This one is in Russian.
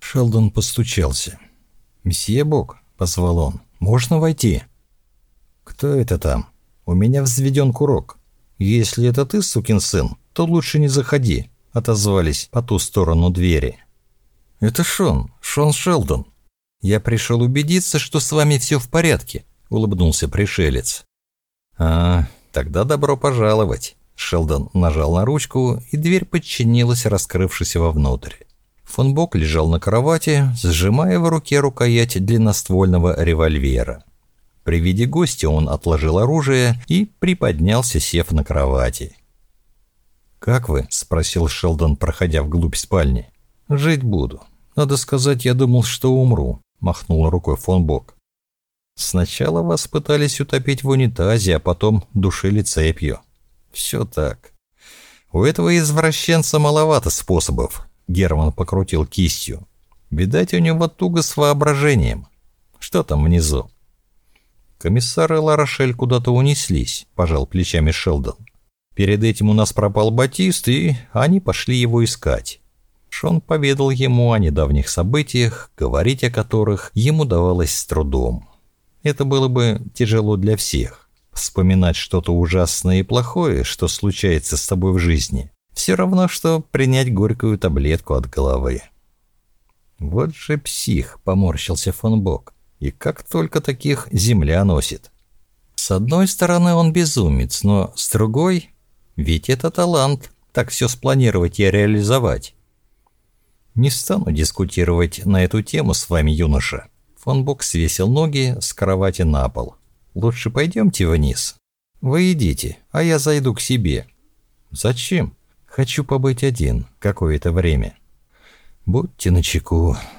Шелдон постучался. «Месье Бог», — позвал он, — «можно войти?» «Кто это там? У меня взведен курок. Если это ты, сукин сын, то лучше не заходи», — отозвались по ту сторону двери. «Это Шон Шелдон. Я пришел убедиться, что с вами все в порядке», — улыбнулся пришелец. Тогда добро пожаловать». Шелдон нажал на ручку, и дверь подчинилась, раскрывшись вовнутрь. Фон Бок лежал на кровати, сжимая в руке рукоять длинноствольного револьвера. При виде гостя он отложил оружие и приподнялся, сев на кровати. «Как вы?» — спросил Шелдон, проходя вглубь спальни. «Жить буду. Надо сказать, я думал, что умру», — махнул рукой фон Бок. «Сначала вас пытались утопить в унитазе, а потом душили цепью. Все так. У этого извращенца маловато способов», — Герман покрутил кистью. «Видать, у него туго с воображением. Что там внизу?» «Комиссар и Ларошель куда-то унеслись», — пожал плечами Шелдон. «Перед этим у нас пропал Батист, и они пошли его искать». Шон поведал ему о недавних событиях, говорить о которых ему давалось с трудом. Это было бы тяжело для всех. Вспоминать что-то ужасное и плохое, что случается с тобой в жизни, все равно, что принять горькую таблетку от головы. «Вот же псих», — поморщился фон Бок. «И как только таких земля носит. С одной стороны, он безумец, но с другой, ведь это талант, так все спланировать и реализовать». «Не стану дискутировать на эту тему с вами, юноша». Фон Бок свесил ноги с кровати на пол. «Лучше пойдемте вниз. Вы идите, а я зайду к себе». «Зачем?» «Хочу побыть один какое-то время». «Будьте начеку.